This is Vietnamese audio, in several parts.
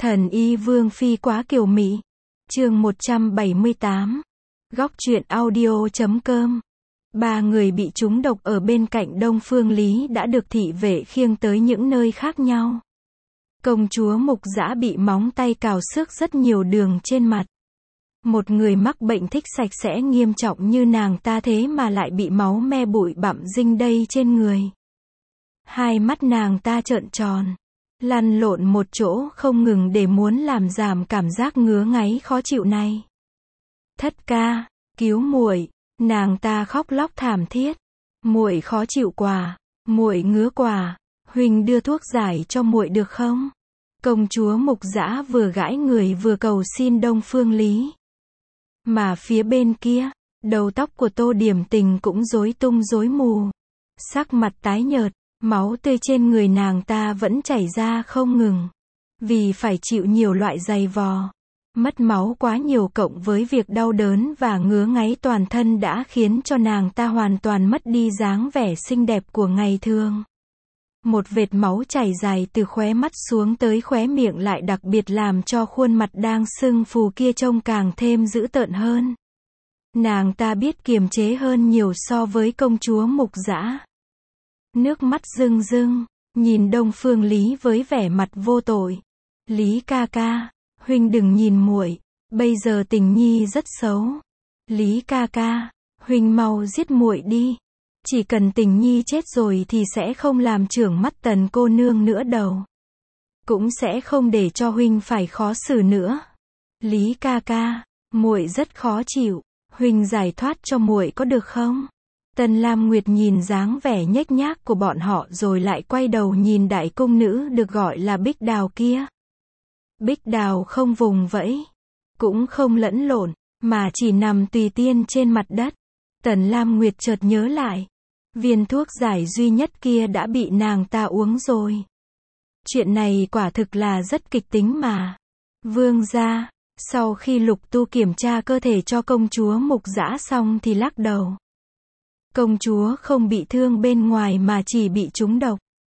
Thần y Vương Phi quá kiều mị. Chương 178. Góc truyện audio.com. Ba người bị trúng độc ở bên cạnh Đông Phương Lý đã được thị vệ khiêng tới những nơi khác nhau. Công chúa Mục Dã bị móng tay cào xước rất nhiều đường trên mặt. Một người mắc bệnh thích sạch sẽ nghiêm trọng như nàng ta thế mà lại bị máu me bụi bặm dinh đầy trên người. Hai mắt nàng ta trợn tròn, lăn lộn một chỗ không ngừng để muốn làm giảm cảm giác ngứa ngáy khó chịu này. Thất ca, cứu muội, nàng ta khóc lóc thảm thiết. Muội khó chịu quá, muội ngứa quá, huynh đưa thuốc giải cho muội được không? Công chúa Mục Dã vừa gãi người vừa cầu xin Đông Phương Lý. Mà phía bên kia, đầu tóc của Tô Điểm Tình cũng rối tung rối mù. Sắc mặt tái nhợt, máu tươi trên người nàng ta vẫn chảy ra không ngừng. Vì phải chịu nhiều loại giày vò. Mất máu quá nhiều cộng với việc đau đớn và ngứa ngáy toàn thân đã khiến cho nàng ta hoàn toàn mất đi dáng vẻ xinh đẹp của ngày thường. Một vệt máu chảy dài từ khóe mắt xuống tới khóe miệng lại đặc biệt làm cho khuôn mặt đang sưng phù kia trông càng thêm dữ tợn hơn. Nàng ta biết kiềm chế hơn nhiều so với công chúa Mục Dã. Nước mắt rưng rưng, nhìn Đông Phương Lý với vẻ mặt vô tội. Lý ca ca, huynh đừng nhìn muội, bây giờ Tình Nhi rất xấu. Lý ca ca, huynh mau giết muội đi. Chỉ cần Tình Nhi chết rồi thì sẽ không làm trưởng mắt Tần cô nương nữa đâu. Cũng sẽ không để cho huynh phải khó xử nữa. Lý ca ca, muội rất khó chịu, huynh giải thoát cho muội có được không? Tần Lam Nguyệt nhìn dáng vẻ nhếch nhác của bọn họ rồi lại quay đầu nhìn đại cung nữ được gọi là Bích Đào kia. Bích Đào không vùng vẫy, cũng không lẫn lộn, mà chỉ nằm tùy tiên trên mặt đất. Tần Lam Nguyệt chợt nhớ lại, viên thuốc giải duy nhất kia đã bị nàng ta uống rồi. Chuyện này quả thực là rất kịch tính mà. Vương gia, sau khi Lục Tu kiểm tra cơ thể cho công chúa Mục Dã xong thì lắc đầu. Công chúa không bị thương bên ngoài mà chỉ bị trúng độc.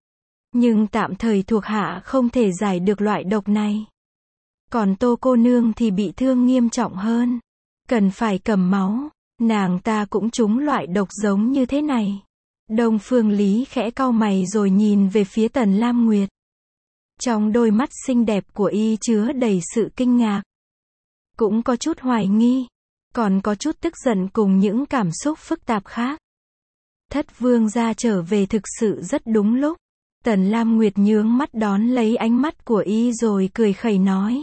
Nhưng tạm thời thuộc hạ không thể giải được loại độc này. Còn Tô cô nương thì bị thương nghiêm trọng hơn. Cần phải cầm máu. Nàng ta cũng trúng loại độc giống như thế này. Đông Phương Lý khẽ cau mày rồi nhìn về phía Tần Lam Nguyệt. Trong đôi mắt xinh đẹp của y chứa đầy sự kinh ngạc. Cũng có chút hoài nghi. Còn có chút tức giận cùng những cảm xúc phức tạp khác. Thất vương gia trở về thực sự rất đúng lúc. Tần Lam Nguyệt nhướng mắt đón lấy ánh mắt của y rồi cười khẩy nói.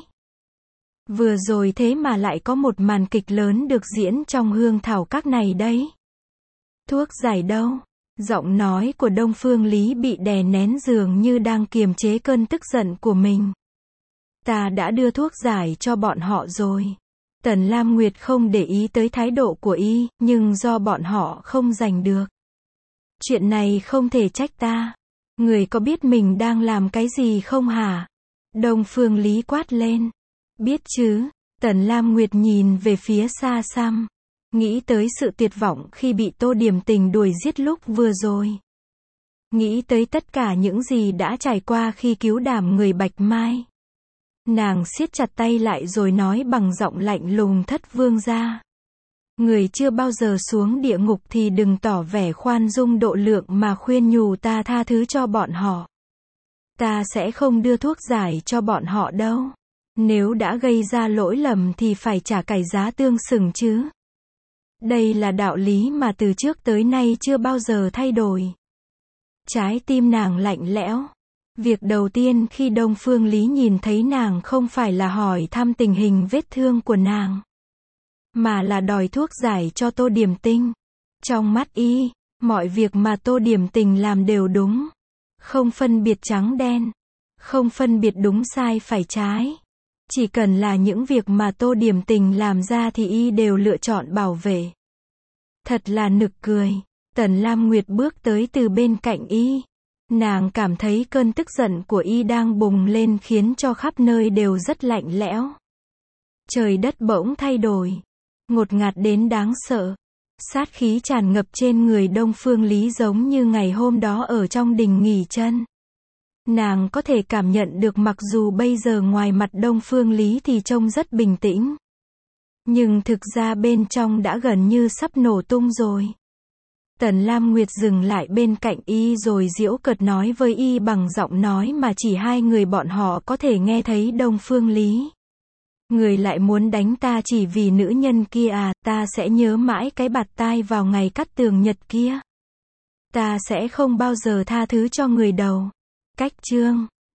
Vừa rồi thế mà lại có một màn kịch lớn được diễn trong hương thảo các này đấy. Thuốc giải đâu? Giọng nói của Đông Phương Lý bị đè nén dường như đang kiềm chế cơn tức giận của mình. Ta đã đưa thuốc giải cho bọn họ rồi. Tần Lam Nguyệt không để ý tới thái độ của y, nhưng do bọn họ không giành được. Chuyện này không thể trách ta. Người có biết mình đang làm cái gì không hả? Đông Phương Lý quát lên. Biết chứ. Tần Lam Nguyệt nhìn về phía xa xăm. Nghĩ tới sự tuyệt vọng khi bị Tô Điểm Tình đuổi giết lúc vừa rồi. Nghĩ tới tất cả những gì đã trải qua khi cứu đảm người Bạch Mai. Nàng siết chặt tay lại rồi nói bằng giọng lạnh lùng. Thất vương gia, người chưa bao giờ xuống địa ngục thì đừng tỏ vẻ khoan dung độ lượng mà khuyên nhủ ta tha thứ cho bọn họ. Ta sẽ không đưa thuốc giải cho bọn họ đâu. Nếu đã gây ra lỗi lầm thì phải trả cái giá tương xứng chứ. Đây là đạo lý mà từ trước tới nay chưa bao giờ thay đổi. Trái tim nàng lạnh lẽo. Việc đầu tiên khi Đông Phương Lý nhìn thấy nàng không phải là hỏi thăm tình hình vết thương của nàng, mà là đòi thuốc giải cho Tô Điểm Tình. Trong mắt y, mọi việc mà Tô Điểm Tình làm đều đúng. Không phân biệt trắng đen. Không phân biệt đúng sai phải trái. Chỉ cần là những việc mà Tô Điểm Tình làm ra thì y đều lựa chọn bảo vệ. Thật là nực cười. Tần Lam Nguyệt bước tới từ bên cạnh y. Nàng cảm thấy cơn tức giận của y đang bùng lên khiến cho khắp nơi đều rất lạnh lẽo. Trời đất bỗng thay đổi. Ngột ngạt đến đáng sợ. Sát khí tràn ngập trên người Đông Phương Lý giống như ngày hôm đó ở trong đình nghỉ chân. Nàng có thể cảm nhận được mặc dù bây giờ ngoài mặt Đông Phương Lý thì trông rất bình tĩnh. Nhưng thực ra bên trong đã gần như sắp nổ tung rồi. Tần Lam Nguyệt dừng lại bên cạnh y rồi giễu cợt nói với y bằng giọng nói mà chỉ hai người bọn họ có thể nghe thấy. Đông Phương Lý, người lại muốn đánh ta chỉ vì nữ nhân kia à? Ta sẽ nhớ mãi cái bạt tai vào ngày cắt tường nhật kia. Ta sẽ không bao giờ tha thứ cho người đầu. Cách chương